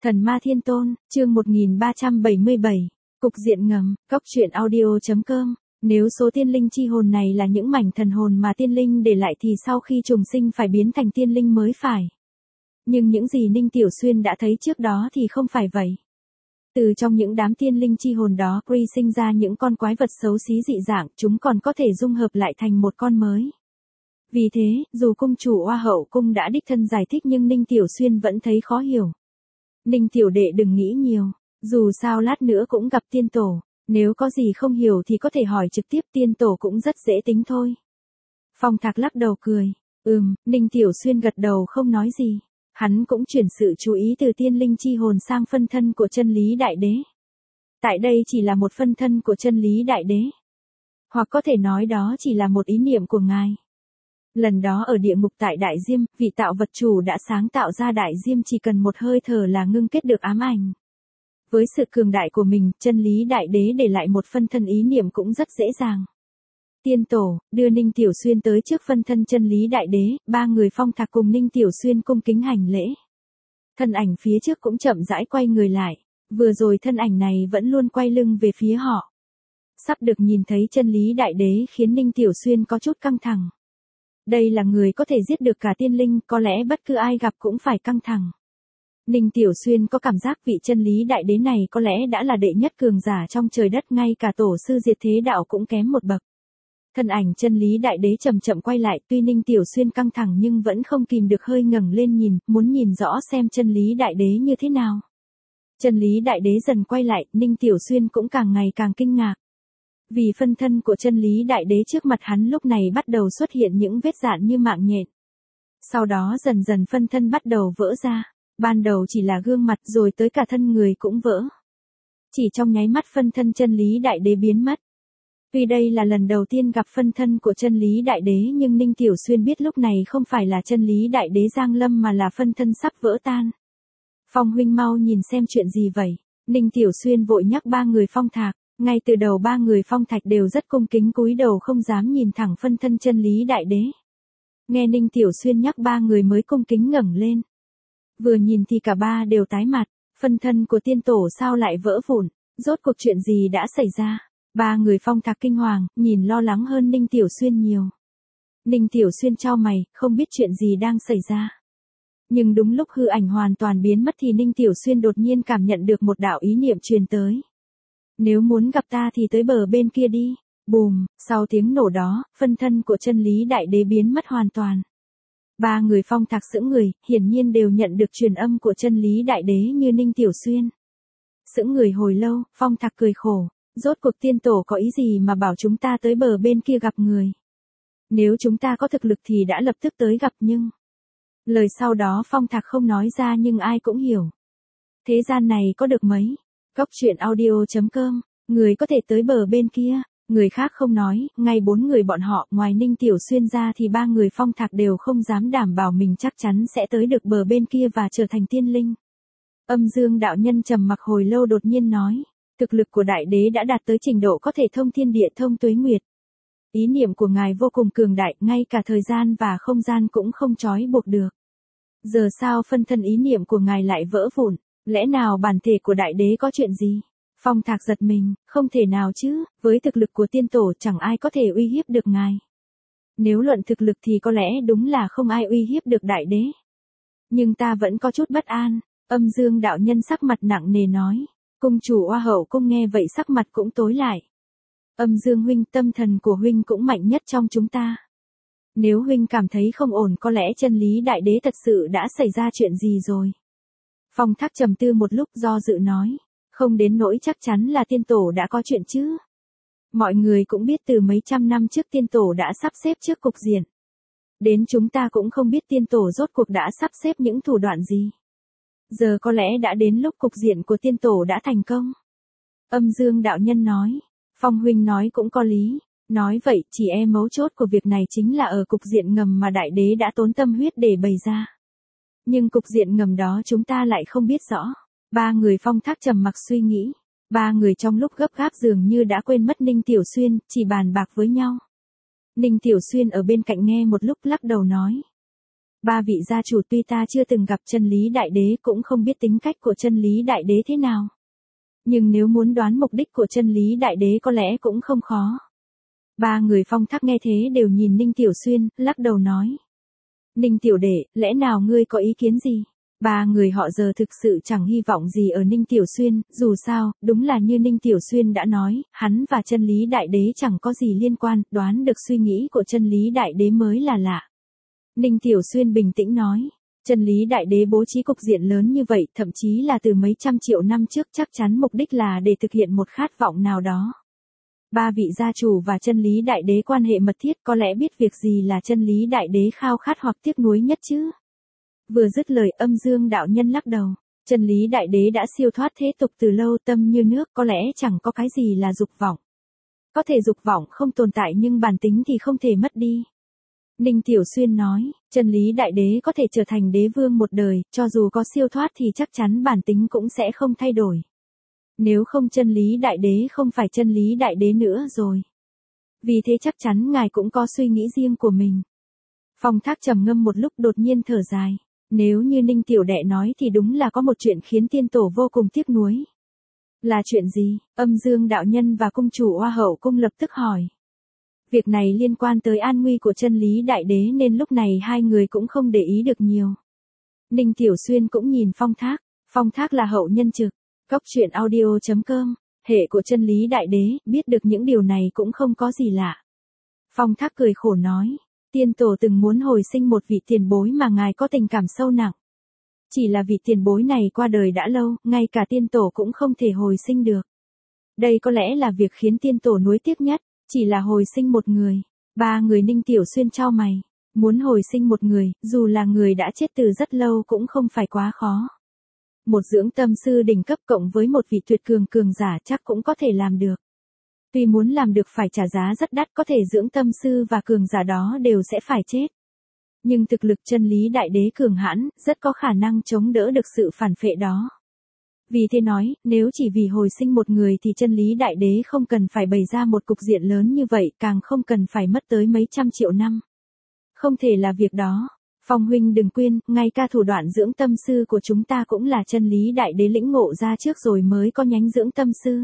Thần Ma Thiên Tôn, chương 1377, Cục diện ngầm, Cóc truyện audio.com. Nếu số tiên linh chi hồn này là những mảnh thần hồn mà tiên linh để lại thì sau khi trùng sinh phải biến thành tiên linh mới phải. Nhưng những gì Ninh Tiểu Xuyên đã thấy trước đó thì không phải vậy. Từ trong những đám tiên linh chi hồn đó Kree sinh ra những con quái vật xấu xí dị dạng, chúng còn có thể dung hợp lại thành một con mới. Vì thế, dù cung chủ Hoa Hậu Cung đã đích thân giải thích nhưng Ninh Tiểu Xuyên vẫn thấy khó hiểu. Ninh tiểu đệ đừng nghĩ nhiều, dù sao lát nữa cũng gặp tiên tổ, nếu có gì không hiểu thì có thể hỏi trực tiếp, tiên tổ cũng rất dễ tính thôi. Phong Thạc lắc đầu cười, Ninh Tiểu Xuyên gật đầu không nói gì, hắn cũng chuyển sự chú ý từ tiên linh chi hồn sang phân thân của chân lý đại đế. Tại đây chỉ là một phân thân của chân lý đại đế, hoặc có thể nói đó chỉ là một ý niệm của ngài. Lần đó ở địa ngục tại Đại Diêm, vị tạo vật chủ đã sáng tạo ra Đại Diêm chỉ cần một hơi thở là ngưng kết được ám ảnh. Với sự cường đại của mình, chân lý đại đế để lại một phân thân ý niệm cũng rất dễ dàng. Tiên tổ, đưa Ninh Tiểu Xuyên tới trước phân thân chân lý đại đế, ba người Phong Thạc cùng Ninh Tiểu Xuyên cung kính hành lễ. Thân ảnh phía trước cũng chậm rãi quay người lại, vừa rồi thân ảnh này vẫn luôn quay lưng về phía họ. Sắp được nhìn thấy chân lý đại đế khiến Ninh Tiểu Xuyên có chút căng thẳng. Đây là người có thể giết được cả tiên linh, có lẽ bất cứ ai gặp cũng phải căng thẳng. Ninh Tiểu Xuyên có cảm giác vị chân lý đại đế này có lẽ đã là đệ nhất cường giả trong trời đất, ngay cả tổ sư diệt thế đạo cũng kém một bậc. Thân ảnh chân lý đại đế chậm chậm quay lại, tuy Ninh Tiểu Xuyên căng thẳng nhưng vẫn không kìm được hơi ngẩng lên nhìn, muốn nhìn rõ xem chân lý đại đế như thế nào. Chân lý đại đế dần quay lại, Ninh Tiểu Xuyên cũng càng ngày càng kinh ngạc. Vì phân thân của chân lý đại đế trước mặt hắn lúc này bắt đầu xuất hiện những vết rạn như mạng nhện. Sau đó dần dần phân thân bắt đầu vỡ ra, ban đầu chỉ là gương mặt rồi tới cả thân người cũng vỡ. Chỉ trong nháy mắt phân thân chân lý đại đế biến mất. Tuy đây là lần đầu tiên gặp phân thân của chân lý đại đế nhưng Ninh Tiểu Xuyên biết lúc này không phải là chân lý đại đế giáng lâm mà là phân thân sắp vỡ tan. Phong huynh mau nhìn xem chuyện gì vậy, Ninh Tiểu Xuyên vội nhắc ba người Phong Thạc. Ngay từ đầu ba người Phong Thạch đều rất cung kính cúi đầu không dám nhìn thẳng phân thân chân lý đại đế. Nghe Ninh Tiểu Xuyên nhắc ba người mới cung kính ngẩng lên. Vừa nhìn thì cả ba đều tái mặt, phân thân của tiên tổ sao lại vỡ vụn, rốt cuộc chuyện gì đã xảy ra. Ba người Phong Thạc kinh hoàng, nhìn lo lắng hơn Ninh Tiểu Xuyên nhiều. Ninh Tiểu Xuyên chau mày, không biết chuyện gì đang xảy ra. Nhưng đúng lúc hư ảnh hoàn toàn biến mất thì Ninh Tiểu Xuyên đột nhiên cảm nhận được một đạo ý niệm truyền tới. Nếu muốn gặp ta thì tới bờ bên kia đi. Bùm, sau tiếng nổ đó, phân thân của chân lý đại đế biến mất hoàn toàn. Ba người Phong Thạc sững người, hiển nhiên đều nhận được truyền âm của chân lý đại đế như Ninh Tiểu Xuyên. Sững người hồi lâu, Phong Thạc cười khổ, rốt cuộc tiên tổ có ý gì mà bảo chúng ta tới bờ bên kia gặp người. Nếu chúng ta có thực lực thì đã lập tức tới gặp nhưng... Lời sau đó Phong Thạc không nói ra nhưng ai cũng hiểu. Thế gian này có được mấy Cóc truyện audio.com, người có thể tới bờ bên kia, người khác không nói, ngay bốn người bọn họ, ngoài Ninh Tiểu Xuyên ra thì ba người Phong Thạc đều không dám đảm bảo mình chắc chắn sẽ tới được bờ bên kia và trở thành tiên linh. Âm Dương đạo nhân trầm mặc hồi lâu đột nhiên nói, thực lực của đại đế đã đạt tới trình độ có thể thông thiên địa thông tuế nguyệt. Ý niệm của ngài vô cùng cường đại, ngay cả thời gian và không gian cũng không trói buộc được. Giờ sao phân thân ý niệm của ngài lại vỡ vụn? Lẽ nào bản thể của đại đế có chuyện gì? Phong Thạc giật mình, không thể nào chứ, với thực lực của tiên tổ chẳng ai có thể uy hiếp được ngài. Nếu luận thực lực thì có lẽ đúng là không ai uy hiếp được đại đế. Nhưng ta vẫn có chút bất an, Âm Dương đạo nhân sắc mặt nặng nề nói. Cung chủ Hoa Hậu Cung nghe vậy sắc mặt cũng tối lại. Âm Dương huynh, tâm thần của huynh cũng mạnh nhất trong chúng ta. Nếu huynh cảm thấy không ổn có lẽ chân lý đại đế thật sự đã xảy ra chuyện gì rồi. Phong Thác trầm tư một lúc do dự nói, không đến nỗi chắc chắn là tiên tổ đã có chuyện chứ. Mọi người cũng biết từ mấy trăm năm trước tiên tổ đã sắp xếp trước cục diện. Đến chúng ta cũng không biết tiên tổ rốt cuộc đã sắp xếp những thủ đoạn gì. Giờ có lẽ đã đến lúc cục diện của tiên tổ đã thành công. Âm Dương đạo nhân nói, Phong huynh nói cũng có lý. Nói vậy chỉ mấu chốt của việc này chính là ở cục diện ngầm mà đại đế đã tốn tâm huyết để bày ra. Nhưng cục diện ngầm đó chúng ta lại không biết rõ. Ba người Phong Thác trầm mặc suy nghĩ. Ba người trong lúc gấp gáp dường như đã quên mất Ninh Tiểu Xuyên, chỉ bàn bạc với nhau. Ninh Tiểu Xuyên ở bên cạnh nghe một lúc lắc đầu nói. Ba vị gia chủ tuy ta chưa từng gặp chân lý đại đế cũng không biết tính cách của chân lý đại đế thế nào. Nhưng nếu muốn đoán mục đích của chân lý đại đế có lẽ cũng không khó. Ba người Phong Thác nghe thế đều nhìn Ninh Tiểu Xuyên, lắc đầu nói. Ninh tiểu đệ, lẽ nào ngươi có ý kiến gì? Ba người họ giờ thực sự chẳng hy vọng gì ở Ninh Tiểu Xuyên, dù sao, đúng là như Ninh Tiểu Xuyên đã nói, hắn và chân lý đại đế chẳng có gì liên quan, đoán được suy nghĩ của chân lý đại đế mới là lạ. Ninh Tiểu Xuyên bình tĩnh nói, chân lý đại đế bố trí cục diện lớn như vậy, thậm chí là từ mấy trăm triệu năm trước, chắc chắn mục đích là để thực hiện một khát vọng nào đó. Ba vị gia chủ và chân lý đại đế quan hệ mật thiết, có lẽ biết việc gì là chân lý đại đế khao khát hoặc tiếc nuối nhất chứ. Vừa dứt lời, Âm Dương đạo nhân lắc đầu. Chân lý đại đế đã siêu thoát thế tục từ lâu, tâm như nước, có lẽ chẳng có cái gì là dục vọng. Có thể dục vọng không tồn tại nhưng bản tính thì không thể mất đi. Ninh Tiểu Xuyên nói, chân lý đại đế có thể trở thành đế vương một đời, cho dù có siêu thoát thì chắc chắn bản tính cũng sẽ không thay đổi. Nếu không chân lý đại đế không phải chân lý đại đế nữa rồi. Vì thế chắc chắn ngài cũng có suy nghĩ riêng của mình. Phong Thác trầm ngâm một lúc đột nhiên thở dài. Nếu như Ninh tiểu đệ nói thì đúng là có một chuyện khiến tiên tổ vô cùng tiếc nuối. Là chuyện gì? Âm Dương đạo nhân và cung chủ Hoa Hậu cung lập tức hỏi. Việc này liên quan tới an nguy của chân lý đại đế nên lúc này hai người cũng không để ý được nhiều. Ninh Tiểu Xuyên cũng nhìn Phong Thác. Phong Thác là hậu nhân trực. Cốc truyện audio.com. Hệ của chân lý đại đế, biết được những điều này cũng không có gì lạ. Phong Thác cười khổ nói. Tiên tổ từng muốn hồi sinh một vị tiền bối mà ngài có tình cảm sâu nặng. Chỉ là vị tiền bối này qua đời đã lâu, ngay cả tiên tổ cũng không thể hồi sinh được. Đây có lẽ là việc khiến tiên tổ nuối tiếc nhất, chỉ là hồi sinh một người. Ba người Ninh Tiểu Xuyên chau mày. Muốn hồi sinh một người, dù là người đã chết từ rất lâu cũng không phải quá khó. Một dưỡng tâm sư đỉnh cấp cộng với một vị tuyệt cường giả chắc cũng có thể làm được. Tuy muốn làm được phải trả giá rất đắt, có thể dưỡng tâm sư và cường giả đó đều sẽ phải chết. Nhưng thực lực chân lý đại đế cường hãn, rất có khả năng chống đỡ được sự phản phệ đó. Vì thế nói, nếu chỉ vì hồi sinh một người thì chân lý đại đế không cần phải bày ra một cục diện lớn như vậy, càng không cần phải mất tới mấy trăm triệu năm. Không thể là việc đó. Phong huynh đừng quên, ngay cả thủ đoạn dưỡng tâm sư của chúng ta cũng là chân lý đại đế lĩnh ngộ ra trước rồi mới có nhánh dưỡng tâm sư.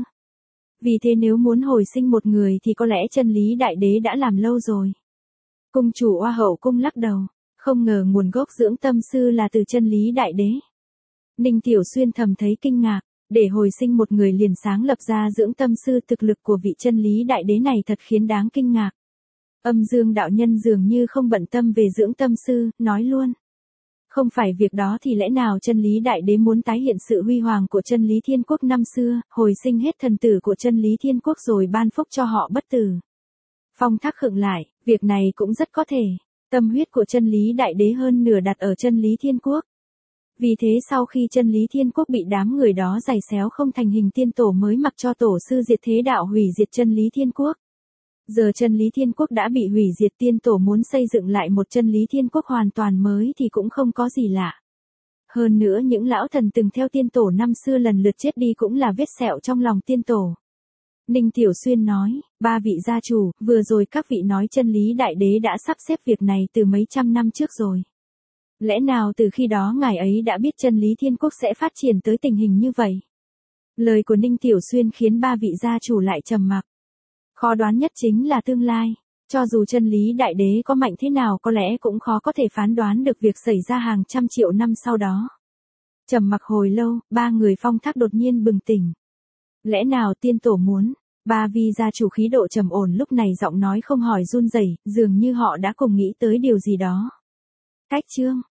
Vì thế nếu muốn hồi sinh một người thì có lẽ chân lý đại đế đã làm lâu rồi. Cung chủ Hoa Hậu cung lắc đầu, không ngờ nguồn gốc dưỡng tâm sư là từ chân lý đại đế. Ninh Tiểu Xuyên thầm thấy kinh ngạc, để hồi sinh một người liền sáng lập ra dưỡng tâm sư, thực lực của vị chân lý đại đế này thật khiến đáng kinh ngạc. Âm Dương đạo nhân dường như không bận tâm về dưỡng tâm sư, nói luôn. Không phải việc đó thì lẽ nào chân lý đại đế muốn tái hiện sự huy hoàng của chân lý thiên quốc năm xưa, hồi sinh hết thần tử của chân lý thiên quốc rồi ban phúc cho họ bất tử. Phong Thác khựng lại, việc này cũng rất có thể. Tâm huyết của chân lý đại đế hơn nửa đặt ở chân lý thiên quốc. Vì thế sau khi chân lý thiên quốc bị đám người đó giày xéo không thành hình, tiên tổ mới mặc cho tổ sư diệt thế đạo hủy diệt chân lý thiên quốc. Giờ chân lý thiên quốc đã bị hủy diệt, tiên tổ muốn xây dựng lại một chân lý thiên quốc hoàn toàn mới thì cũng không có gì lạ. Hơn nữa những lão thần từng theo tiên tổ năm xưa lần lượt chết đi cũng là vết sẹo trong lòng tiên tổ. Ninh Tiểu Xuyên nói, ba vị gia chủ, vừa rồi các vị nói chân lý đại đế đã sắp xếp việc này từ mấy trăm năm trước rồi. Lẽ nào từ khi đó ngài ấy đã biết chân lý thiên quốc sẽ phát triển tới tình hình như vậy? Lời của Ninh Tiểu Xuyên khiến ba vị gia chủ lại trầm mặc. Khó đoán nhất chính là tương lai. Cho dù chân lý đại đế có mạnh thế nào có lẽ cũng khó có thể phán đoán được việc xảy ra hàng trăm triệu năm sau đó. Trầm mặc hồi lâu, ba người Phong Thác đột nhiên bừng tỉnh. Lẽ nào tiên tổ muốn? Ba vị gia chủ khí độ trầm ổn lúc này giọng nói không hỏi run rẩy, dường như họ đã cùng nghĩ tới điều gì đó. Cách chương